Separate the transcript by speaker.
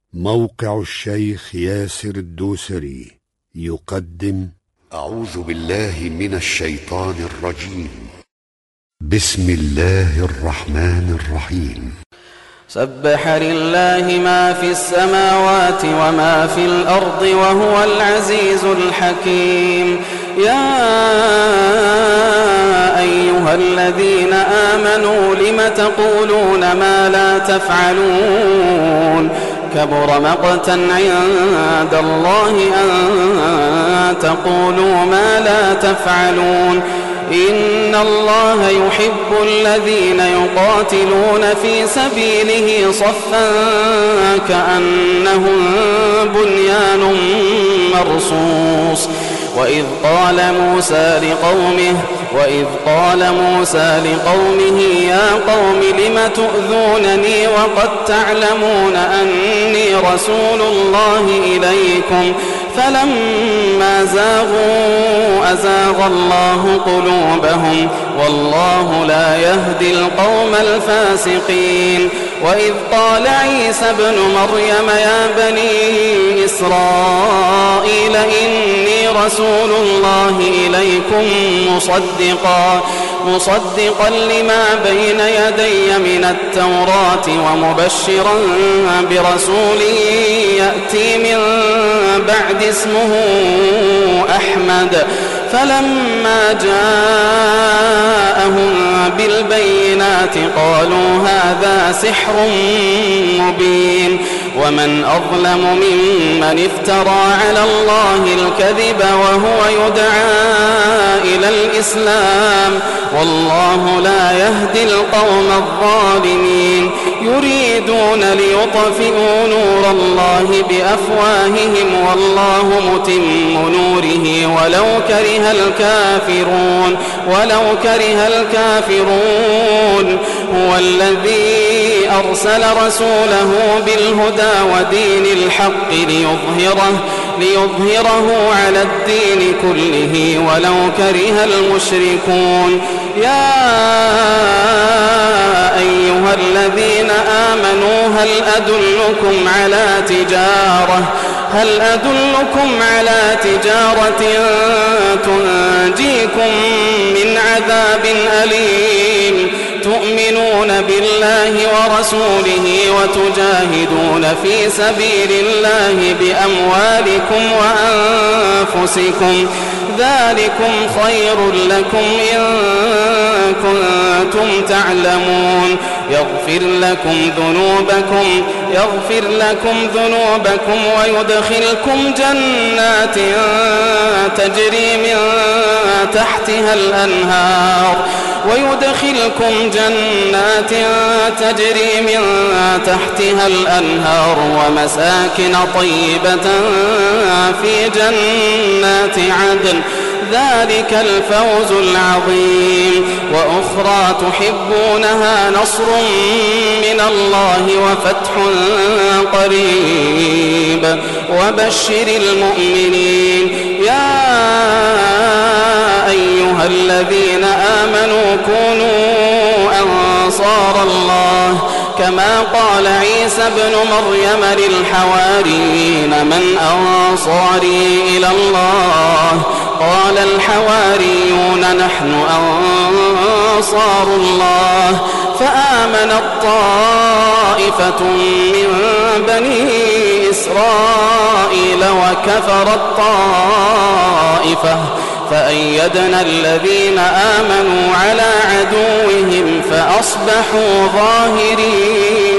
Speaker 1: موقع الشيخ ياسر الدوسري يقدم أعوذ بالله من الشيطان الرجيم. بسم الله الرحمن الرحيم.
Speaker 2: سبح لله ما في السماوات وما في الأرض وهو العزيز الحكيم. يا أيها الذين آمنوا لم تقولون ما لا تفعلون؟ كبر مقتا عند الله أن تقولوا ما لا تفعلون. إن الله يحب الذين يقاتلون في سبيله صفا كأنهم بنيان مرصوص. وإذ قال موسى لقومه يا قوم لم تؤذونني وقد تعلمون أني رسول الله إليكم فلما زاغوا أزاغ الله قلوبهم والله لا يهدي القوم الفاسقين. وإذ قال عيسى ابن مريم يا بني إسرائيل إني رسول الله إليكم مصدقا لما بين يدي من التوراة ومبشرا برسول يأتي من بعد اسمه أحمد. فلما جاءهم بالبينات قالوا هذا سحر مبين. ومن أظلم ممن افترى على الله الكذب وهو يدعى إلى الإسلام والله لا يهدي القوم الظالمين. يريدون ليطفئوا نور الله بأفواههم والله متم نوره ولو كره الكافرون. هو الذي أرسل رسوله بالهدى ودين الحق ليظهره على الدين كله ولو كره المشركون. يا أيها الذين آمنوا هل أدلكم على تجارة تنجيكم من عذاب أليم تؤمنون بالله ورسوله وتجاهدون في سبيل الله بأموالكم وأنفسكم ذلكم خير لكم إن كنتم تعلمون. يغفر لكم ذنوبكم ويدخلكم جنات تجري من تحتها الأنهار ومساكن طيبة في جنات عدن ذلك الفوز العظيم. وأخرى تحبونها نصر من الله وفتح قريب وبشر المؤمنين. يا أيها الذين آمنوا كونوا أنصار الله كما قال عيسى ابن مريم للحواريين من أنصاري إلى الله؟ قال الحواريون نحن أنصار الله. فآمنت طائفة من بني إسرائيل وكفرت طائفة فأيدنا الذين آمنوا على عدوهم فأصبحوا ظاهرين.